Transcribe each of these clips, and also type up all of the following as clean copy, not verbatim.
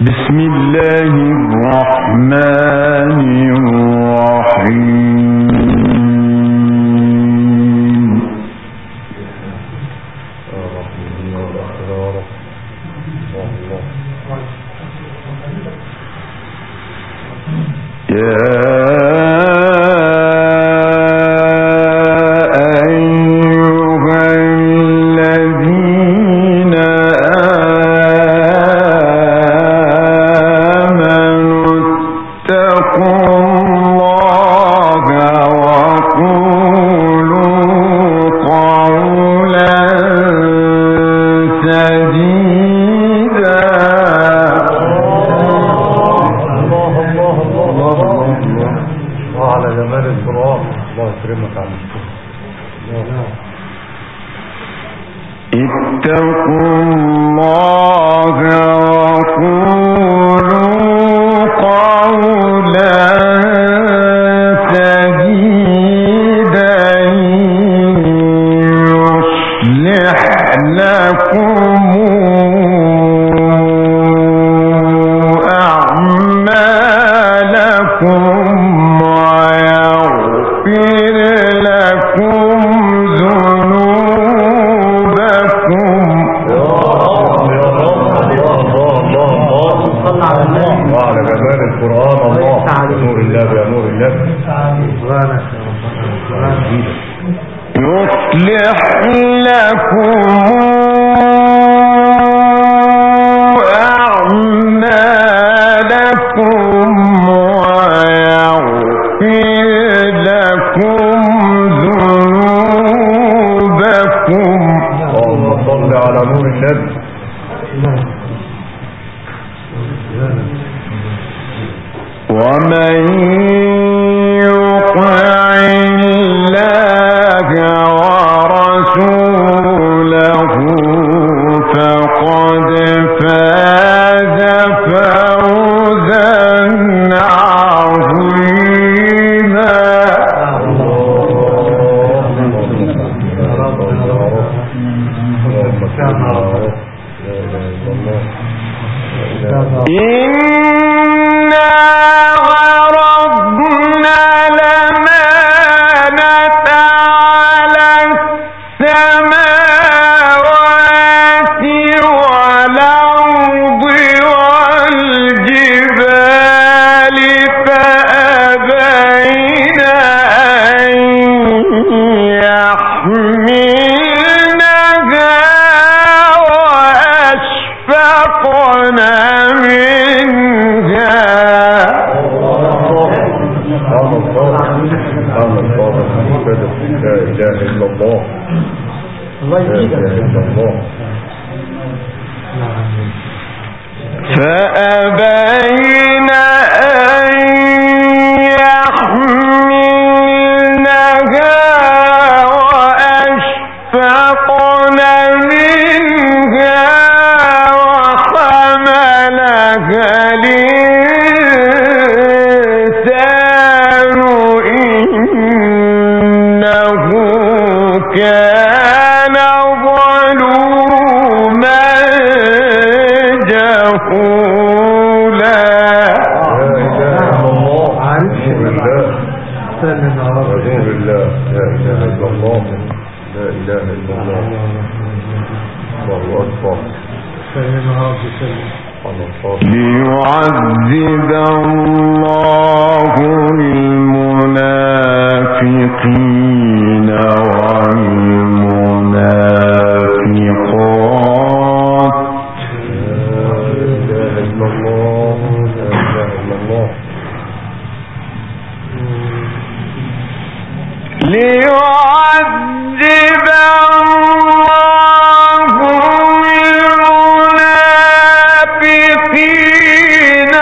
بسم الله الرحمن الرحيم. فأبين أن يحملنها وأشفقن منها وحملها الإنسان إنه كان ظلوما جهولا. ليعذب الله المنافقين والمنافقات ليعذب الله المنافقين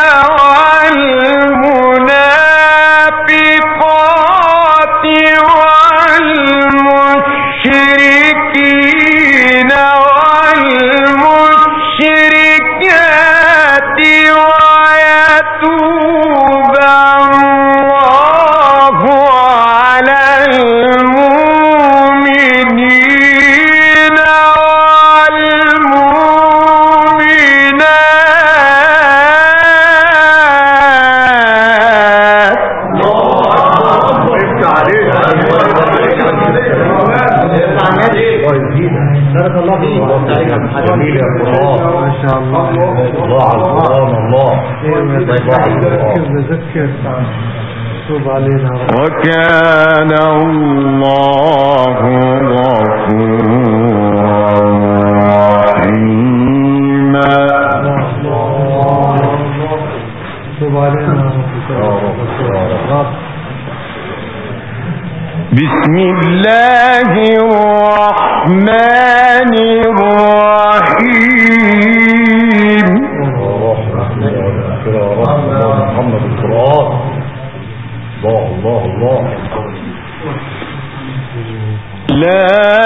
والمنافقات والمشركين والمشركات جميل يا قرآن ما شاء الله. الله على القرآن. الله ذكر توب علينا. وكان الله غفورا رحيما. توب علينا. بسم الله الرحمن الرحيم. محمد القرآن. الله الله الله. لا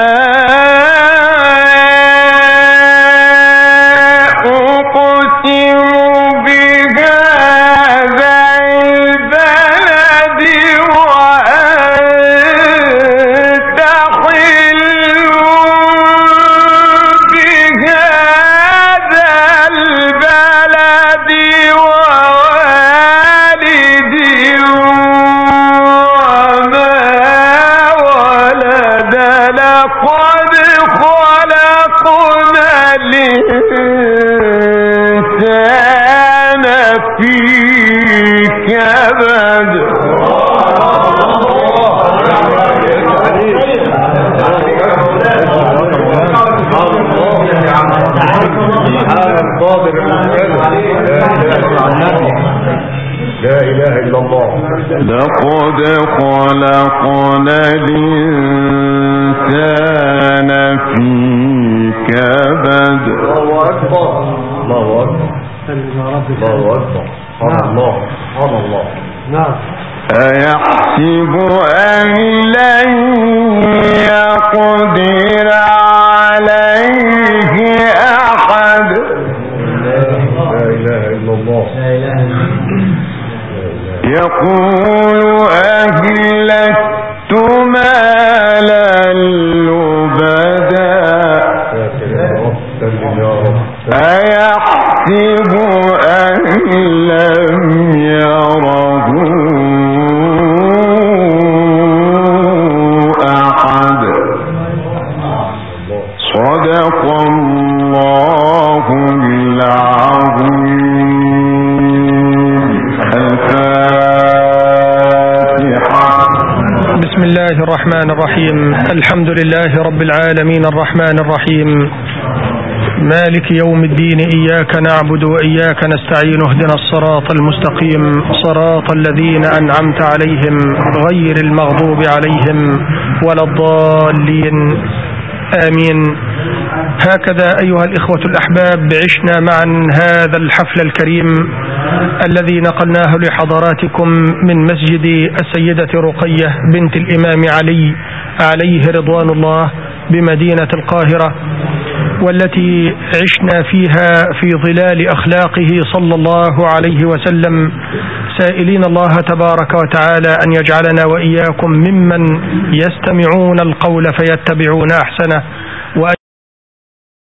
لقد خلقنا الإنسان في كبد. الله أكبر. الله أكبر. الله أكبر. الله الله. نعم. أيحسب أن لن يقدر عليه أحد. لا إله إلا الله. لا إله إلا الله. يقول أهلكت مالا لبدا. أيحسب أن لم يره أحد. صدق الله العظيم. بسم الله الرحمن الرحيم. الحمد لله رب العالمين الرحمن الرحيم مالك يوم الدين. إياك نعبد وإياك نستعين. اهدنا الصراط المستقيم صراط الذين أنعمت عليهم غير المغضوب عليهم ولا الضالين. آمين. هكذا أيها الإخوة الأحباب عشنا معا هذا الحفل الكريم الذي نقلناه لحضراتكم من مسجد السيدة رقية بنت الإمام علي عليه رضوان الله بمدينة القاهرة، والتي عشنا فيها في ظلال أخلاقه صلى الله عليه وسلم، سائلين الله تبارك وتعالى أن يجعلنا وإياكم ممن يستمعون القول فيتبعون أحسنه،